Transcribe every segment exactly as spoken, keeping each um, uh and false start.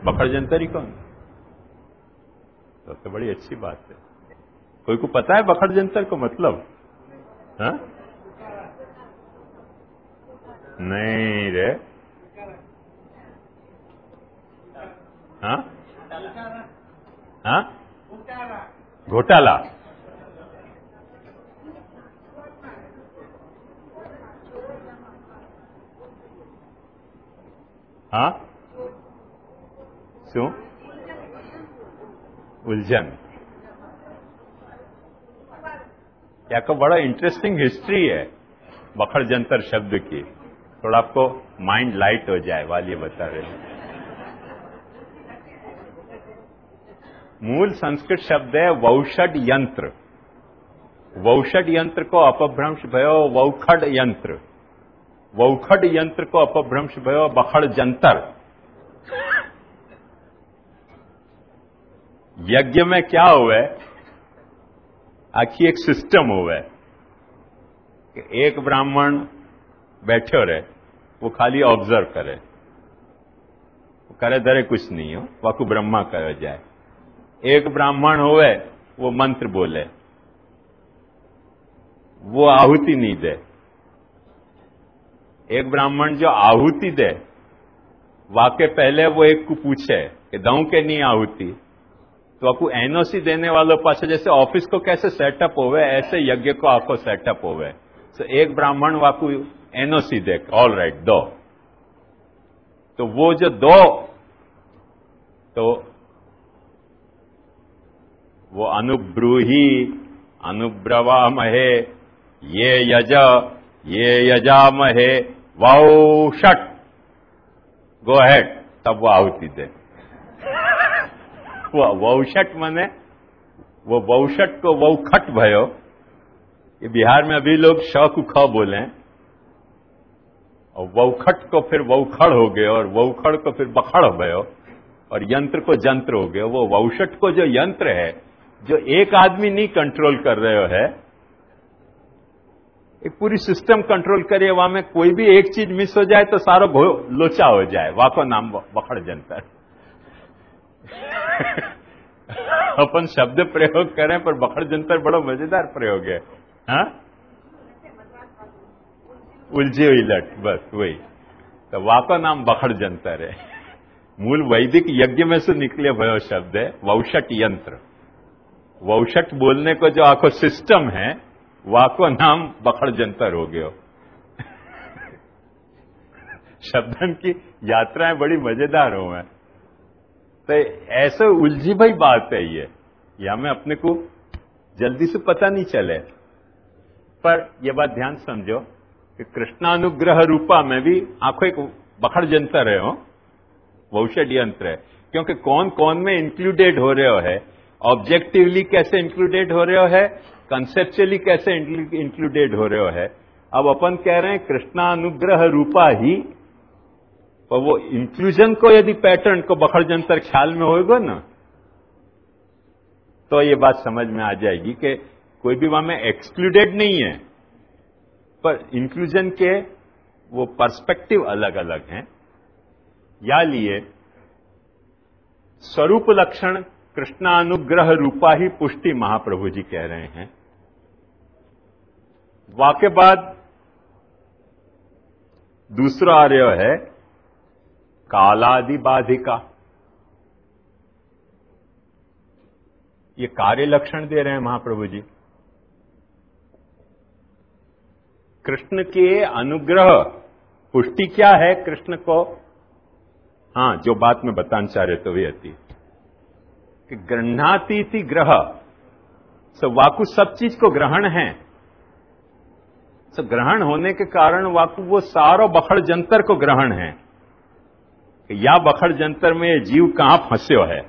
बखड़ जंतर ही कौन? तो, तो बड़ी अच्छी बात है। कोई को पता है बखड़ जंतर को मतलब? हाँ? नहीं रे। हाँ हाँ, घोटाला। हाँ, શું? उलझन। या को बड़ा इंटरेस्टिंग हिस्ट्री है बखड़ जंतर शब्द की। थोड़ा आपको माइंड लाइट हो जाए वाली बता रहे हैं। मूल संस्कृत शब्द है वौषड यंत्र। वौषड यंत्र को अपभ्रंश भयो वौखड यंत्र। वौखड यंत्र को अपभ्रंश भयो बखड़ जंतर। यज्ञ में क्या हुआ है? आखिर एक सिस्टम हुआ है कि एक ब्राह्मण बैठे रहे, वो खाली ऑब्जर्व करे, वो करे धरे कुछ नहीं हो, वाकु ब्रह्मा कहो जाए। एक ब्राह्मण होवे, वो मंत्र बोले, वो आहुति नहीं दे। एक ब्राह्मण जो आहुति दे, वाके पहले वो एक को पूछे कि दऊं के नहीं आहुति, तो आपको एनओसी देने वालों पास जैसे ऑफिस को कैसे सेटअप होवे, ऐसे यज्ञ को आपको सेटअप होवे। तो एक ब्राह्मण वाकू एनओसी दे, ऑल राइट दो। तो वो जो दो, तो वो अनुब्रूही अनुब्रवामहे ये यज ये यजामहे वौषट, गो हेड, तब वो आहुति दे। वो वौषट मने वो वौषट को वौखट भयो। ये बिहार में अभी लोग श को ख बोले, और वौखट को फिर वौखड़ हो गए, और वौखड़ को फिर बखड़ भयो, और यंत्र को जंत्र हो गया। वो वौषट को जो यंत्र है, जो एक आदमी नहीं कंट्रोल कर रहे है, एक पूरी सिस्टम कंट्रोल करे, वहां में कोई भी एक चीज मिस हो जाए तो सारा लोचा हो जाए, वाको नाम बखड़ जंतर। अपन शब्द प्रयोग करें पर बखड़ जंतर बड़ा मजेदार प्रयोग है। हाँ, उलझी हुई लट, बस वही। तो वाको नाम बखड़ जंतर है। मूल वैदिक यज्ञ में से निकले भयो शब्द है वौषट यंत्र। वौषट बोलने को जो आखो सिस्टम है, वाको नाम बखड़ जंतर हो गयो। शब्दन की यात्राएं बड़ी मजेदार हो हैं। तो ऐसे उलझी भाई बात है ये, या में अपने को जल्दी से पता नहीं चले। पर यह बात ध्यान समझो कि कृष्णानुग्रह रूपा में भी आंखों एक बखड़ जंतर है, हो वौषड यंत्र है। क्योंकि कौन कौन में इंक्लूडेड हो रहे हो है, ऑब्जेक्टिवली कैसे इंक्लूडेड हो रहे हो है, कंसेप्चुअली कैसे इंक्लूडेड हो रहे हो है। अब अपन कह रहे हैं कृष्णानुग्रह रूपा ही, पर वो इंक्लूजन को यदि पैटर्न को बखड़ जंतर ख्याल में होगा ना, तो ये बात समझ में आ जाएगी कि कोई भी वहां में एक्सक्लूडेड नहीं है, पर इंक्लूजन के वो पर्सपेक्टिव अलग अलग हैं। या लिए स्वरूप लक्षण कृष्णानुग्रह रूपा ही पुष्टि महाप्रभु जी कह रहे हैं। वाके बाद दूसरा आर्य है कालादि बाधिका। ये कार्य लक्षण दे रहे हैं महाप्रभु जी। कृष्ण के अनुग्रह पुष्टि क्या है कृष्ण को? हां, जो बात मैं बताना चाह रहे तो वे थी कि गृह्णातीति ग्रह, सब वाकु सब चीज को ग्रहण है। सब ग्रहण होने के कारण वाकु वो सारो बखड़ जंतर को ग्रहण है कि या बखड़ जंतर में जीव कहां फंसे है।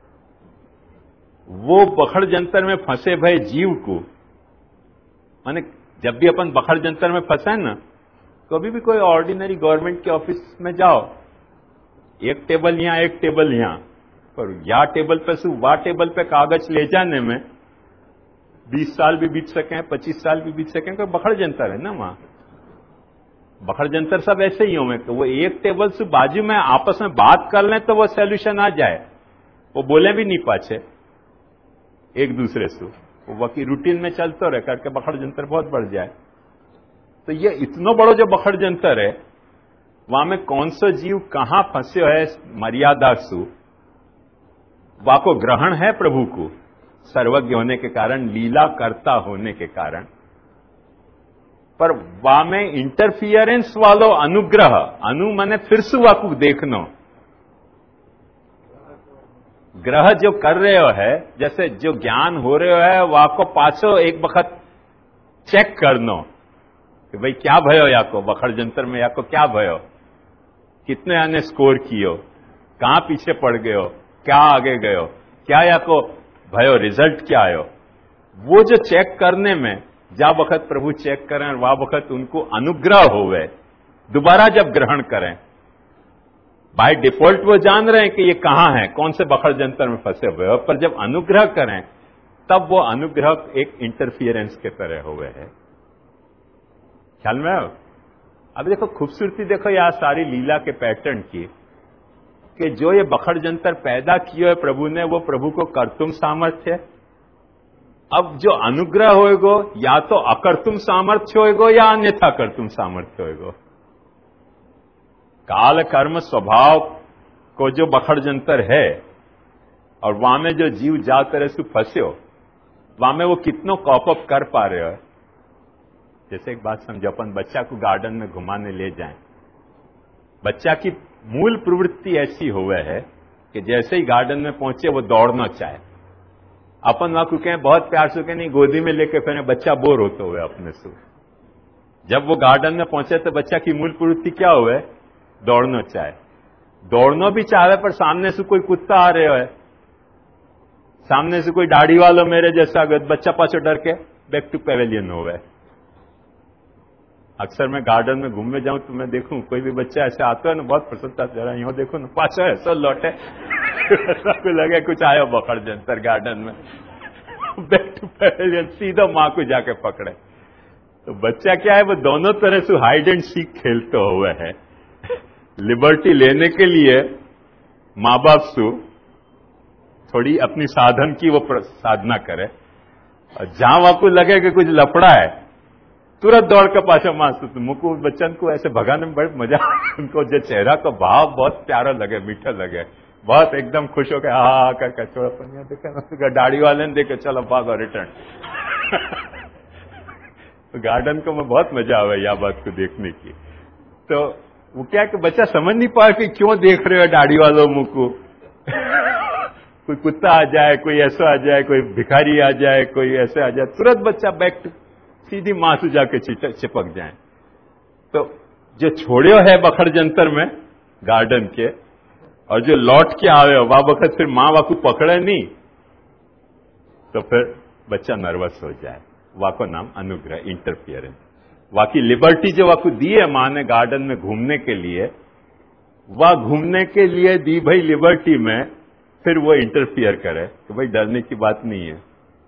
वो बखड़ जंतर में फंसे भय जीव को, माने जब भी अपन बखड़ जंतर में फंसे ना, कभी भी कोई ऑर्डिनरी गवर्नमेंट के ऑफिस में जाओ, एक टेबल यहां एक टेबल यहां, पर या टेबल पे से वा टेबल पे कागज ले जाने में बीस साल भी बीत सके, पच्चीस साल भी बीत सके, कोई बखड़ जंतर है ना वहां। बखड़ जंतर सब ऐसे ही होंगे कि वो एक टेबल से बाजू में आपस में बात कर लें तो वो सॉल्यूशन आ जाए, वो बोले भी नहीं पाछे एक दूसरे से, वो वकी रूटीन में चलते रहे करके बखड़ जंतर बहुत बढ़ जाए। तो ये इतना बड़ो जो बखड़ जंतर है, वहां में कौन सा जीव कहां फंसे है मर्यादा सु, वाको ग्रहण है प्रभु को सर्वज्ञ होने के कारण, लीला करता होने के कारण, पर वा में इंटरफियरेंस वालो अनुग्रह, अनु मने फिर से वाकू देखनो, ग्रह जो कर रहे हो है, जैसे जो ज्ञान हो रहे है वाको पाछो एक वक्त चेक करनो कि भाई क्या भयो याको बखड़ जंतर में, याको क्या भयो, कितने आने स्कोर कियो, कहां पीछे पड़ गयो, क्या आगे गयो, क्या याको भयो, रिजल्ट क्या आयो, वो जो चेक करने में जा वक्त प्रभु चेक करें और वह वक्त उनको अनुग्रह होवे, दोबारा जब ग्रहण करें, बाय डिफॉल्ट वो जान रहे हैं कि ये कहां है, कौन से बखड़ जंतर में फंसे हुए हो, पर जब अनुग्रह करें तब वो अनुग्रह एक इंटरफियरेंस के तरह हुए है। ख्याल में हो? अब देखो खूबसूरती देखो यहां सारी लीला के पैटर्न की, कि जो ये बखड़ जंतर पैदा किए है प्रभु ने, वो प्रभु को कर्तुम सामर्थ्य है। अब जो अनुग्रह होएगो या तो अकर्तुम सामर्थ्य होएगो या अन्यथा कर्तुम सामर्थ्य होएगो। काल कर्म स्वभाव को जो बखड़ जंतर है और वहां में जो जीव जा तरह से फंसे हो, वहां में वो कितनों कॉप अप कर पा रहे हो। जैसे एक बात समझो, अपन बच्चा को गार्डन में घुमाने ले जाएं, बच्चा की मूल प्रवृत्ति ऐसी हुए है कि जैसे ही गार्डन में पहुंचे वो दौड़ना चाहे। अपन वहां को कहें बहुत प्यार से, नहीं गोदी में लेके फिर बच्चा बोर होते हुए अपने से। जब वो गार्डन में पहुंचे तो बच्चा की मूल प्रवृत्ति क्या हुए, दौड़ना चाहे। दौड़ना भी चाहे पर सामने से कोई कुत्ता आ रहे हो, सामने से कोई दाढ़ी वालों मेरे जैसा बच्चा पाछो डर के बैक टू पेवेलियन हो गए। अक्सर मैं गार्डन में घूमने जाऊं तो मैं देखूं कोई भी बच्चा ऐसे आता है ना, बहुत प्रसन्नता से, जरा यूं देखो ना, पाछो है सब लौटे सबको लगे कुछ आयो बखड़ जंतर गार्डन में, बैक टू पेवेलियन, सीधा मां को जाके पकड़े। तो बच्चा क्या है, वो दोनों तरह से हाइड एंड सीक खेलते हुए है। लिबर्टी लेने के लिए मां बाप से थोड़ी अपनी साधन की वो साधना करे, और जहां वहां को लगे कि कुछ लफड़ा है तुरंत दौड़ के पाछा मारते। तो मुझको बच्चन को ऐसे भगाने में बड़ी मजा, उनको जो चेहरा का भाव बहुत प्यारा लगे, मीठा लगे, बहुत एकदम खुश हो गए, हा हा करके थोड़ा पनिया देखा, दाढ़ी वाले ने देखे चलो भागो रिटर्न। तो गार्डन को मैं बहुत मजा आवे यह बात को देखने की। तो वो क्या कि बच्चा समझ नहीं पाया कि क्यों देख रहे हो दाढ़ी वालों मुंह को। कोई कुत्ता आ जाए, कोई ऐसा आ जाए, कोई भिखारी आ जाए, कोई ऐसे आ जाए, तुरंत बच्चा बैक सीधी मां से जाके चिपक जाए। तो जो छोड़ियो है बखड़ जंतर में गार्डन के, और जो लौट के आवे हो वह वक्त फिर मां वाकू पकड़े नहीं, तो फिर बच्चा नर्वस हो जाए। वाको नाम अनुग्रह, इंटरफियरेंस। वाकी लिबर्टी जो वाकू दी है मां ने गार्डन में घूमने के लिए, वह घूमने के लिए दी भाई लिबर्टी में फिर वो इंटरफियर करे तो भाई डरने की बात नहीं है।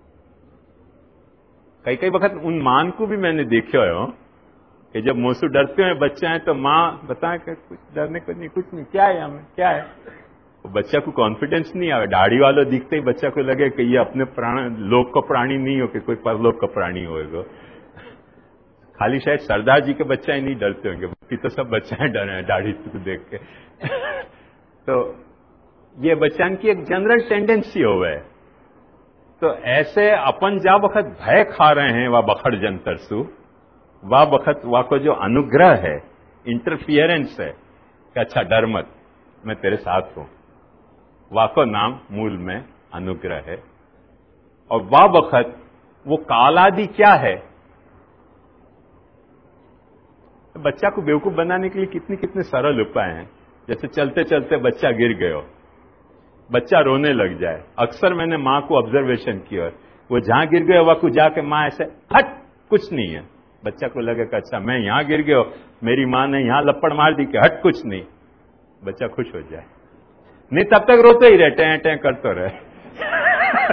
कई कई वक्त उन मान को भी मैंने देखे हो कि जब मुंह डरते हुए बच्चे हैं तो मां बताए कि कुछ डरने को नहीं, कुछ नहीं, क्या है हमें, क्या है। तो बच्चा को कॉन्फिडेंस नहीं आवे, दाढ़ी वालों दिखते ही बच्चा को लगे कि ये अपने प्राण लोक का प्राणी नहीं हो कि कोई परलोक का प्राणी होएगा। खाली शायद सरदार जी के बच्चा ही नहीं डरते होंगे, बाकी तो सब बच्चे डरे हैं दाढ़ी को देख के। तो ये बच्चन की एक जनरल टेंडेंसी हो है। तो ऐसे अपन जा वक्त भय खा रहे हैं वह बखड़ जंतर सु, वह वक्त वह को जो अनुग्रह है, इंटरफियरेंस है कि अच्छा डर मत, मैं तेरे साथ हूं, वह को नाम मूल में अनुग्रह है। और वह वक्त वो कालादि क्या है, तो बच्चा को बेवकूफ बनाने के लिए कितने कितने सरल उपाय हैं। जैसे चलते चलते बच्चा गिर गयो, बच्चा रोने लग जाए। अक्सर मैंने मां को ऑब्जर्वेशन किया, वो जहां गिर गए वहां को जाके मां ऐसे हट, कुछ नहीं है। बच्चा को लगे कि अच्छा मैं यहां गिर गयो, मेरी मां ने यहां लपड़ मार दी कि हट कुछ नहीं, बच्चा खुश हो जाए। नहीं तब तक रोते ही रहे, टें टें करते रहे।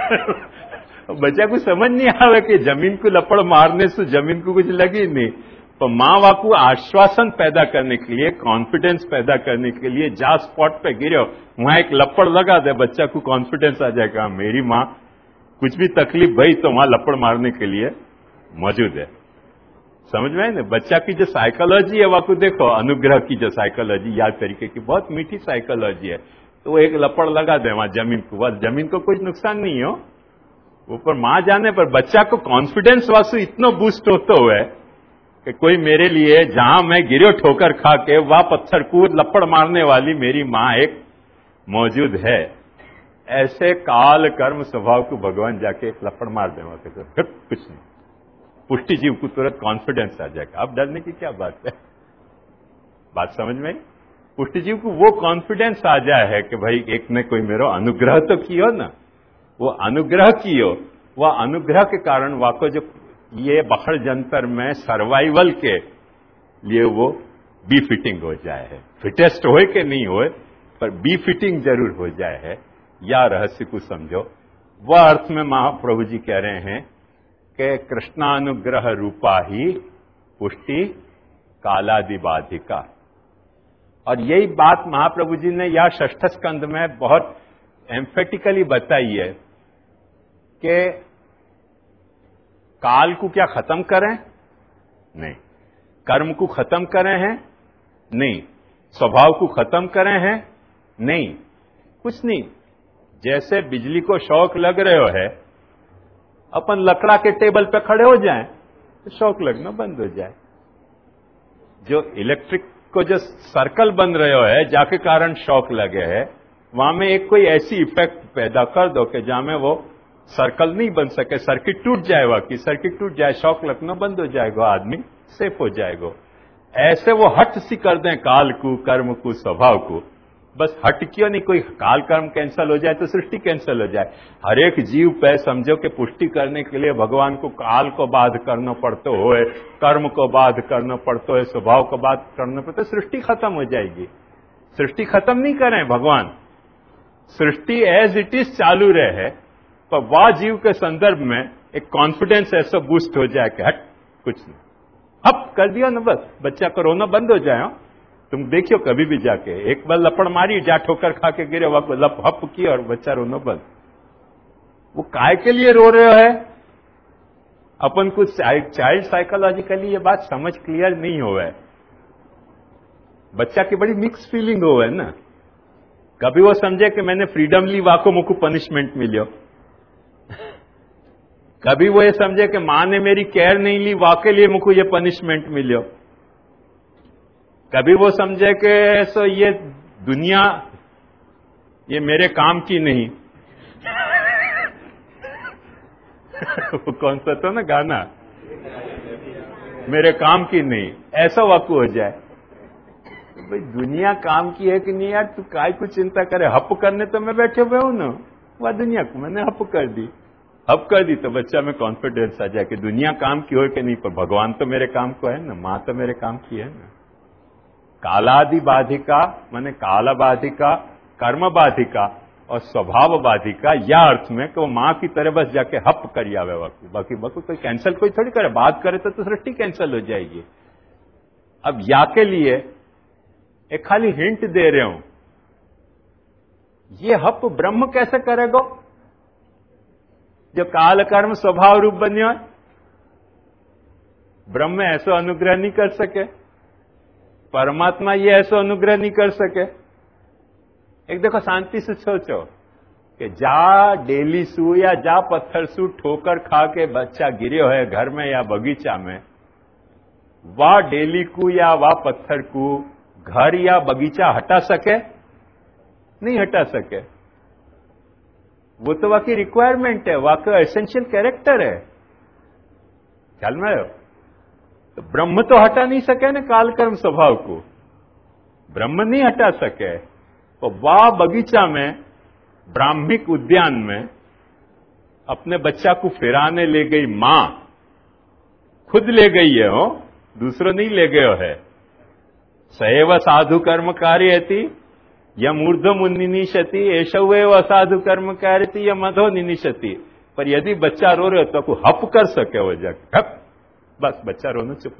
बच्चा को समझ नहीं आवे कि जमीन को लपड़ मारने से जमीन को कुछ लगी नहीं, तो माँ वाकू आश्वासन पैदा करने के लिए, कॉन्फिडेंस पैदा करने के लिए, जा स्पॉट पे गिरो वहां एक लपड़ लगा दे, बच्चा को कॉन्फिडेंस आ जाएगा, मेरी माँ कुछ भी तकलीफ भई तो वहां लपड़ मारने के लिए मौजूद है। समझ में आए ना? बच्चा की जो साइकोलॉजी है वाकू देखो, अनुग्रह की जो साइकोलॉजी, याद तरीके की बहुत मीठी साइकोलॉजी है, तो वो एक लपड़ लगा दे वहां जमीन को, बस जमीन को कुछ नुकसान नहीं हो, ऊपर मां जाने पर बच्चा को कॉन्फिडेंस वासु इतना बूस्ट होता हुआ है कि कोई मेरे लिए, जहां मैं गिरो ठोकर खा के, वह पत्थर को लपड़ मारने वाली मेरी मां एक मौजूद है। ऐसे काल कर्म स्वभाव को भगवान जाके एक लपड़ मार दे, कुछ नहीं, पुष्टि जीव को तुरंत कॉन्फिडेंस आ जाएगा। अब डरने की क्या बात है? बात समझ में आई? पुष्टि जीव को वो कॉन्फिडेंस आ जाए है कि भाई एक ने कोई मेरा अनुग्रह तो कियो ना, वो अनुग्रह कियो, वह अनुग्रह के कारण वाको जो ये बखड़ जंतर में सर्वाइवल के लिए वो बी फिटिंग हो जाए है। फिटेस्ट होए कि नहीं होए, पर बी फिटिंग जरूर हो जाए है। या रहस्य को समझो, वह अर्थ में महाप्रभु जी कह रहे हैं कि कृष्णानुग्रह रूपा ही पुष्टि कालादि बाधिका। और यही बात महाप्रभु जी ने या षष्ठ स्कंद में बहुत एम्फेटिकली बताई है कि काल को क्या खत्म करें? नहीं। कर्म को खत्म करें हैं? नहीं। स्वभाव को खत्म करें हैं? नहीं, कुछ नहीं। जैसे बिजली को शौक लग रहे हो है, अपन लकड़ा के टेबल पे खड़े हो जाएं तो शौक लगना बंद हो जाए। जो इलेक्ट्रिक को जो सर्कल बन रहे हो है, जाके कारण शौक लगे है, वहां में एक कोई ऐसी इफेक्ट पैदा कर दो कि जहां में वो सर्कल नहीं बन सके, सर्किट टूट जाए, वाकई सर्किट टूट जाए, शौक लगना बंद हो जाएगा, आदमी सेफ हो जाएगा। ऐसे वो हट सी कर दें काल को, कर्म को, स्वभाव को, बस हट क्यों नहीं, कोई काल कर्म कैंसल हो जाए तो सृष्टि कैंसल हो जाए। हर एक जीव पे समझो कि पुष्टि करने के लिए भगवान को काल को बाध करना पड़ता हो, कर्म को बाध करना पड़ता है, स्वभाव को बाध करना पड़ता है, सृष्टि खत्म हो जाएगी। सृष्टि खत्म नहीं करें भगवान, सृष्टि एज इट इज चालू रहे, पर वह जीव के संदर्भ में एक कॉन्फिडेंस ऐसा बूस्ट हो जाए कि हट कुछ नहीं, हप कर दिया ना, बस बच्चा को रोना बंद हो जाए। तुम देखियो कभी भी जाके, एक बार लपड़ मारी, जा ठोकर खा के गिरे, वह लप हप की और बच्चा रोना बंद। वो काय के लिए रो रहे है? अपन कुछ चाइल्ड साइकोलॉजिकली ये बात समझ क्लियर नहीं हो है। बच्चा की बड़ी मिक्स फीलिंग हो है ना। कभी वो समझे कि मैंने फ्रीडम ली, वाको मुझको पनिशमेंट मिलियो। कभी वो ये समझे कि मां ने मेरी केयर नहीं ली, वाके लिए मुझको ये पनिशमेंट मिलियो। कभी वो समझे कि ऐसा ये दुनिया ये मेरे काम की नहीं। वो कौन सा था ना गाना, मेरे काम की नहीं, ऐसा वाकू हो जाए। भाई दुनिया काम की है कि नहीं यार, तू काय को चिंता करे, हप करने तो मैं बैठे हुए हूं ना, वह दुनिया को मैंने हप कर दी, हप कर दी तो बच्चा में कॉन्फिडेंस आ जाए कि दुनिया काम की हो कि नहीं, पर भगवान तो मेरे काम को है ना, मां तो मेरे काम की है ना। कालादि बाधिका माने काला बाधिका, कर्म बाधिका और स्वभाव बाधिका, या अर्थ में कि वो मां की तरह बस जाके हप कर आवे, बाकी बाकी कोई कैंसिल कोई थोड़ी करे, बात करे तो, तो सृष्टि कैंसिल हो जाएगी। अब या के लिए एक खाली हिंट दे रहे हूं, ये हप ब्रह्म कैसे करेगा जो काल कर्म स्वभाव रूप बनियो? ब्रह्म ऐसा अनुग्रह नहीं कर सके, परमात्मा ये ऐसा अनुग्रह नहीं कर सके। एक देखो शांति से सोचो कि जा डेली सू या जा पत्थर सू ठोकर खा के बच्चा गिरे है घर में या बगीचा में, वाह डेली को या वाह पत्थर को घर या बगीचा हटा सके? नहीं हटा सके। वो तो वाकई रिक्वायरमेंट है, वाकई एसेंशियल कैरेक्टर है, ख्याल में आयो? तो ब्रह्म तो हटा नहीं सके ना काल कर्म स्वभाव को, ब्रह्म नहीं हटा सके। तो वाह बगीचा में, ब्राह्मिक उद्यान में अपने बच्चा को फिराने ले गई मां, खुद ले गई है, हो दूसरों नहीं ले गए है। सएव साधु कर्म कार्यति यम ऊर्ध्व निनिशति, एषवेव असाधु कर्म कार्यति यम अधो निनिशति। पर यदि बच्चा रो रहे हो तो हप कर सके, वो जग हप, बस बच्चा रोना चुप